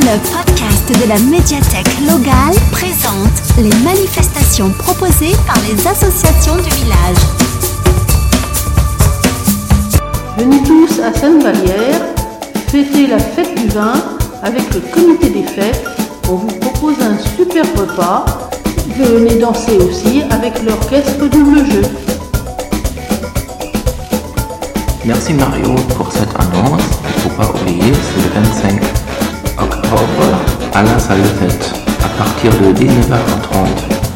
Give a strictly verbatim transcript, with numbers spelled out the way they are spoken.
Le podcast de la médiathèque locale présente les manifestations proposées par les associations du village. Venez tous à Sainte-Vallière fêter la fête du vin avec le comité des fêtes. On vous propose un super repas. Venez danser aussi avec l'orchestre Double Jeu. Merci Mario pour cette annonce. Il ne faut pas oublier, c'est le vingt-cinq octobre à la salle de fête à partir de dix-neuf heures trente.